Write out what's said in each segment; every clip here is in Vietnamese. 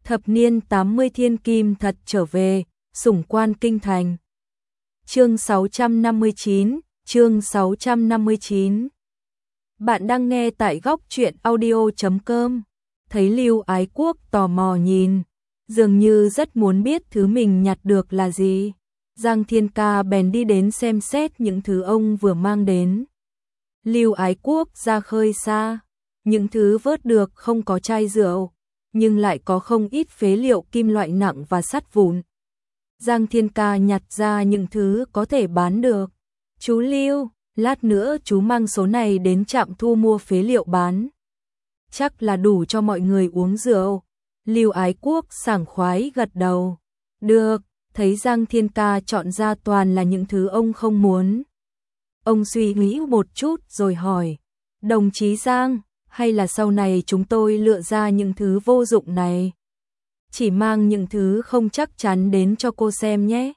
Thập niên 80 thiên kim thật trở về, sủng quan kinh thành. Chương 659. Bạn đang nghe tại góc truyện audio.com. Thấy Lưu Ái Quốc tò mò nhìn, dường như rất muốn biết thứ mình nhặt được là gì. Giang Thiên Ca bèn đi đến xem xét những thứ ông vừa mang đến. Lưu Ái Quốc ra khơi xa, những thứ vớt được không có chai rượu, nhưng lại có không ít phế liệu kim loại nặng và sắt vụn. Giang Thiên Ca nhặt ra những thứ có thể bán được. Chú Lưu, lát nữa chú mang số này đến trạm thu mua phế liệu bán. Chắc là đủ cho mọi người uống rượu. Lưu Ái Quốc sảng khoái gật đầu. Được, thấy Giang Thiên Ca chọn ra toàn là những thứ ông không muốn. Ông suy nghĩ một chút rồi hỏi, đồng chí Giang, hay là sau này chúng tôi lựa ra những thứ vô dụng này? Chỉ mang những thứ không chắc chắn đến cho cô xem nhé.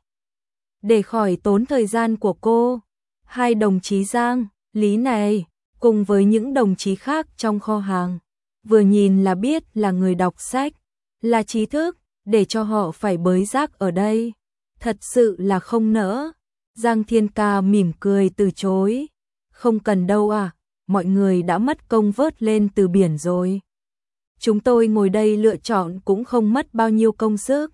Để khỏi tốn thời gian của cô. Hai đồng chí Giang, Lý này, cùng với những đồng chí khác trong kho hàng, vừa nhìn là biết là người đọc sách, là trí thức, để cho họ phải bới rác ở đây. Thật sự là không nỡ. Giang Thiên Ca mỉm cười từ chối. Không cần đâu à, mọi người đã mất công vớt lên từ biển rồi. Chúng tôi ngồi đây lựa chọn cũng không mất bao nhiêu công sức.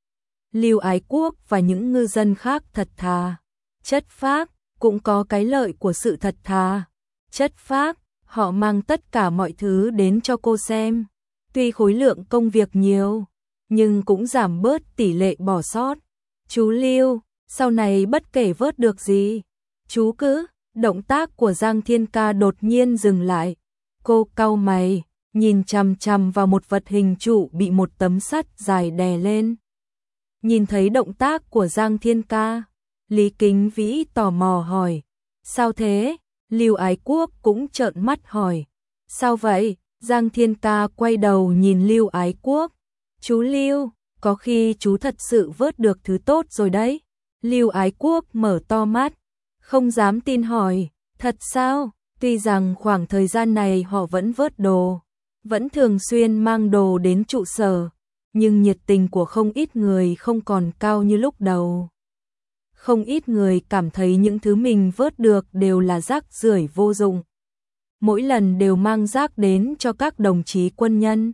Lưu Ái Quốc và những ngư dân khác thật thà, chất phác, cũng có cái lợi của sự thật thà, chất phác, họ mang tất cả mọi thứ đến cho cô xem. Tuy khối lượng công việc nhiều, nhưng cũng giảm bớt tỷ lệ bỏ sót. Chú Lưu, sau này bất kể vớt được gì, chú cứ... Động tác của Giang Thiên Ca đột nhiên dừng lại. Cô cau mày, nhìn chằm chằm vào một vật hình trụ bị một tấm sắt dài đè lên. Nhìn thấy động tác của Giang Thiên Ca, Lý Kính Vĩ tò mò hỏi, sao thế? Lưu Ái Quốc cũng trợn mắt hỏi, sao vậy? Giang Thiên Ca quay đầu nhìn Lưu Ái Quốc, chú Lưu, có khi chú thật sự vớt được thứ tốt rồi đấy. Lưu Ái Quốc mở to mắt, không dám tin hỏi, thật sao? Tuy rằng khoảng thời gian này họ vẫn vớt đồ, vẫn thường xuyên mang đồ đến trụ sở, nhưng nhiệt tình của không ít người không còn cao như lúc đầu. Không ít người cảm thấy những thứ mình vớt được đều là rác rưởi vô dụng. Mỗi lần đều mang rác đến cho các đồng chí quân nhân,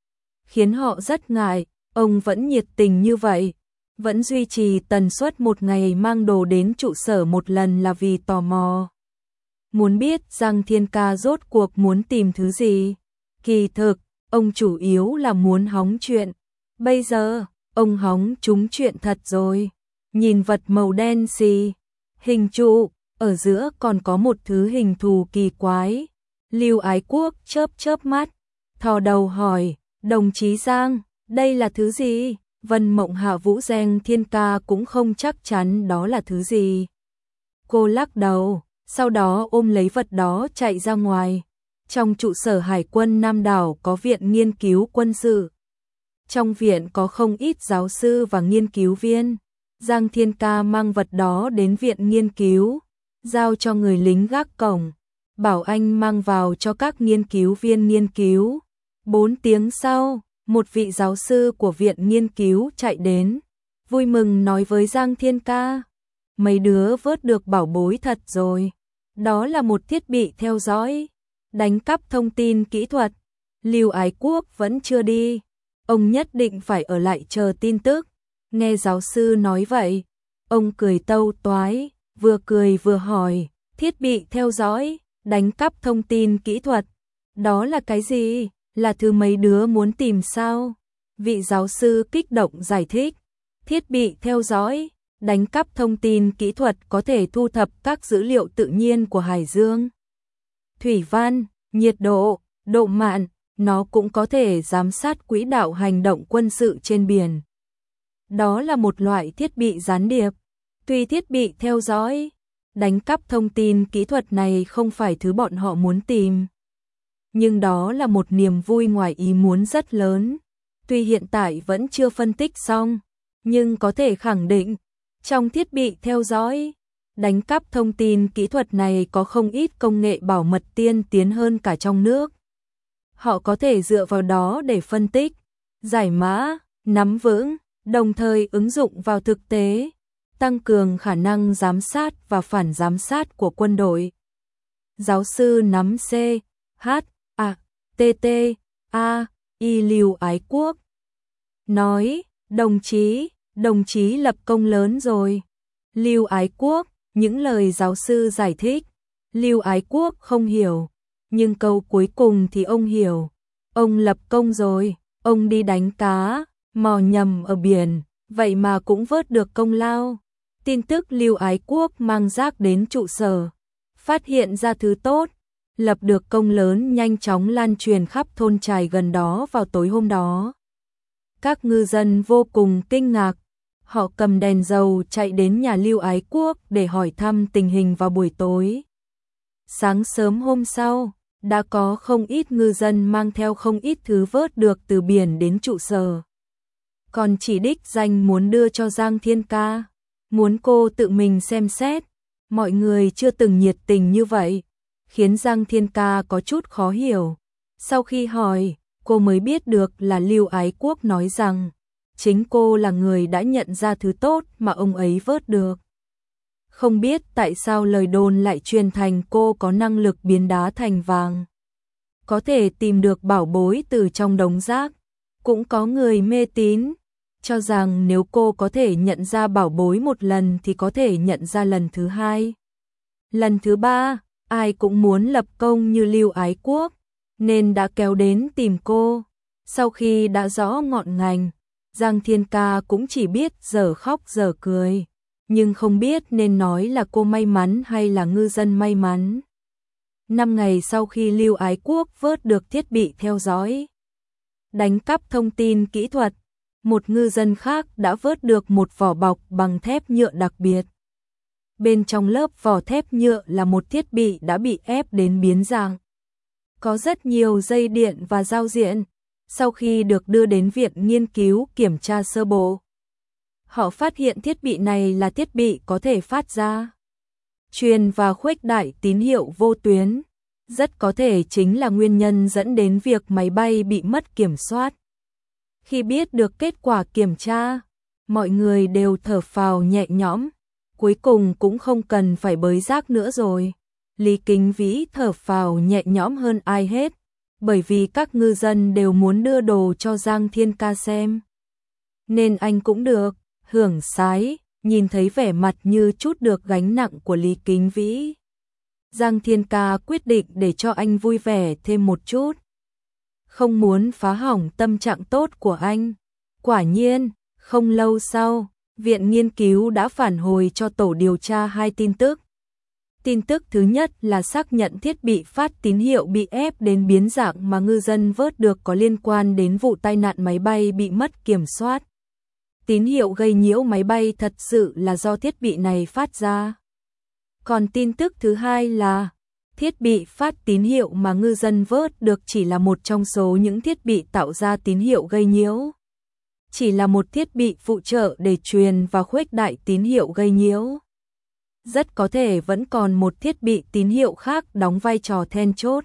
khiến họ rất ngại. Ông vẫn nhiệt tình như vậy, vẫn duy trì tần suất một ngày mang đồ đến trụ sở một lần là vì tò mò. Muốn biết Giang Thiên Ca rốt cuộc muốn tìm thứ gì. Kỳ thực, ông chủ yếu là muốn hóng chuyện. Bây giờ, ông hóng trúng chuyện thật rồi. Nhìn vật màu đen xì, hình trụ, ở giữa còn có một thứ hình thù kỳ quái. Lưu Ái Quốc chớp mắt, thò đầu hỏi, đồng chí Giang, đây là thứ gì? Vân Mộng Hạ Vũ Giang Thiên Ca cũng không chắc chắn đó là thứ gì. Cô lắc đầu, sau đó ôm lấy vật đó chạy ra ngoài. Trong trụ sở Hải quân Nam Đảo có viện nghiên cứu quân sự. Trong viện có không ít giáo sư và nghiên cứu viên. Giang Thiên Ca mang vật đó đến viện nghiên cứu, giao cho người lính gác cổng, bảo anh mang vào cho các nghiên cứu viên nghiên cứu. 4 tiếng sau, một vị giáo sư của viện nghiên cứu chạy đến, vui mừng nói với Giang Thiên Ca, mấy đứa vớt được bảo bối thật rồi. Đó là một thiết bị theo dõi, đánh cắp thông tin kỹ thuật. Lưu Ái Quốc vẫn chưa đi, ông nhất định phải ở lại chờ tin tức. Nghe giáo sư nói vậy, ông cười tâu toái, vừa cười vừa hỏi, thiết bị theo dõi, đánh cắp thông tin kỹ thuật, đó là cái gì? Là thứ mấy đứa muốn tìm sao? Vị giáo sư kích động giải thích, thiết bị theo dõi, đánh cắp thông tin kỹ thuật có thể thu thập các dữ liệu tự nhiên của hải dương, thủy văn, nhiệt độ, độ mặn, nó cũng có thể giám sát quỹ đạo hành động quân sự trên biển. Đó là một loại thiết bị gián điệp. Tuy thiết bị theo dõi, đánh cắp thông tin kỹ thuật này không phải thứ bọn họ muốn tìm, nhưng đó là một niềm vui ngoài ý muốn rất lớn. Tuy hiện tại vẫn chưa phân tích xong, nhưng có thể khẳng định, trong thiết bị theo dõi, đánh cắp thông tin kỹ thuật này có không ít công nghệ bảo mật tiên tiến hơn cả trong nước. Họ có thể dựa vào đó để phân tích, giải mã, nắm vững, đồng thời ứng dụng vào thực tế, tăng cường khả năng giám sát và phản giám sát của quân đội. Giáo sư nắm C, H, A, T, T, A, Y Lưu Ái Quốc nói, đồng chí lập công lớn rồi. Lưu Ái Quốc, những lời giáo sư giải thích, Lưu Ái Quốc không hiểu, nhưng câu cuối cùng thì ông hiểu. Ông lập công rồi, ông đi đánh cá, mò nhầm ở biển, vậy mà cũng vớt được công lao. Tin tức Lưu Ái Quốc mang rác đến trụ sở, phát hiện ra thứ tốt, lập được công lớn nhanh chóng lan truyền khắp thôn trài gần đó vào tối hôm đó. Các ngư dân vô cùng kinh ngạc, họ cầm đèn dầu chạy đến nhà Lưu Ái Quốc để hỏi thăm tình hình vào buổi tối. Sáng sớm hôm sau, đã có không ít ngư dân mang theo không ít thứ vớt được từ biển đến trụ sở. Còn chỉ đích danh muốn đưa cho Giang Thiên Ca, muốn cô tự mình xem xét. Mọi người chưa từng nhiệt tình như vậy, khiến Giang Thiên Ca có chút khó hiểu. Sau khi hỏi, cô mới biết được là Lưu Ái Quốc nói rằng chính cô là người đã nhận ra thứ tốt mà ông ấy vớt được. Không biết tại sao lời đồn lại truyền thành cô có năng lực biến đá thành vàng, có thể tìm được bảo bối từ trong đống rác. Cũng có người mê tín, cho rằng nếu cô có thể nhận ra bảo bối một lần thì có thể nhận ra lần thứ hai, lần thứ ba. Ai cũng muốn lập công như Lưu Ái Quốc, nên đã kéo đến tìm cô. Sau khi đã rõ ngọn ngành, Giang Thiên Ca cũng chỉ biết giờ khóc giờ cười, nhưng không biết nên nói là cô may mắn hay là ngư dân may mắn. 5 ngày sau khi Lưu Ái Quốc vớt được thiết bị theo dõi, đánh cắp thông tin kỹ thuật, một ngư dân khác đã vớt được một vỏ bọc bằng thép nhựa đặc biệt. Bên trong lớp vỏ thép nhựa là một thiết bị đã bị ép đến biến dạng. Có rất nhiều dây điện và giao diện. Sau khi được đưa đến viện nghiên cứu kiểm tra sơ bộ, họ phát hiện thiết bị này là thiết bị có thể phát ra, truyền và khuếch đại tín hiệu vô tuyến. Rất có thể chính là nguyên nhân dẫn đến việc máy bay bị mất kiểm soát. Khi biết được kết quả kiểm tra, mọi người đều thở phào nhẹ nhõm. Cuối cùng cũng không cần phải bới rác nữa rồi. Lý Kính Vĩ thở phào nhẹ nhõm hơn ai hết, bởi vì các ngư dân đều muốn đưa đồ cho Giang Thiên Ca xem. Nên anh cũng được, hưởng sái, nhìn thấy vẻ mặt như chút được gánh nặng của Lý Kính Vĩ. Giang Thiên Ca quyết định để cho anh vui vẻ thêm một chút. Không muốn phá hỏng tâm trạng tốt của anh. Quả nhiên, không lâu sau, viện nghiên cứu đã phản hồi cho tổ điều tra 2 tin tức. Tin tức thứ nhất là xác nhận thiết bị phát tín hiệu bị ép đến biến dạng mà ngư dân vớt được có liên quan đến vụ tai nạn máy bay bị mất kiểm soát. Tín hiệu gây nhiễu máy bay thật sự là do thiết bị này phát ra. Còn tin tức thứ hai là thiết bị phát tín hiệu mà ngư dân vớt được chỉ là một trong số những thiết bị tạo ra tín hiệu gây nhiễu. Chỉ là một thiết bị phụ trợ để truyền và khuếch đại tín hiệu gây nhiễu. Rất có thể vẫn còn một thiết bị tín hiệu khác đóng vai trò then chốt.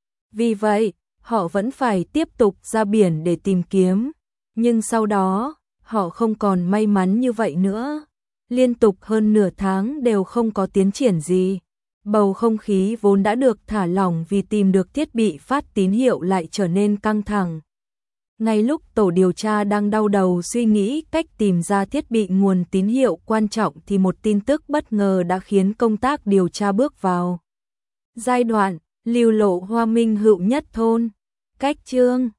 Vì vậy, họ vẫn phải tiếp tục ra biển để tìm kiếm. Nhưng sau đó, họ không còn may mắn như vậy nữa. Liên tục hơn nửa tháng đều không có tiến triển gì. Bầu không khí vốn đã được thả lỏng vì tìm được thiết bị phát tín hiệu lại trở nên căng thẳng. Ngay lúc tổ điều tra đang đau đầu suy nghĩ cách tìm ra thiết bị nguồn tín hiệu quan trọng thì một tin tức bất ngờ đã khiến công tác điều tra bước vào giai đoạn lưu lộ Hoa Minh Hữu Nhất thôn. Cách chương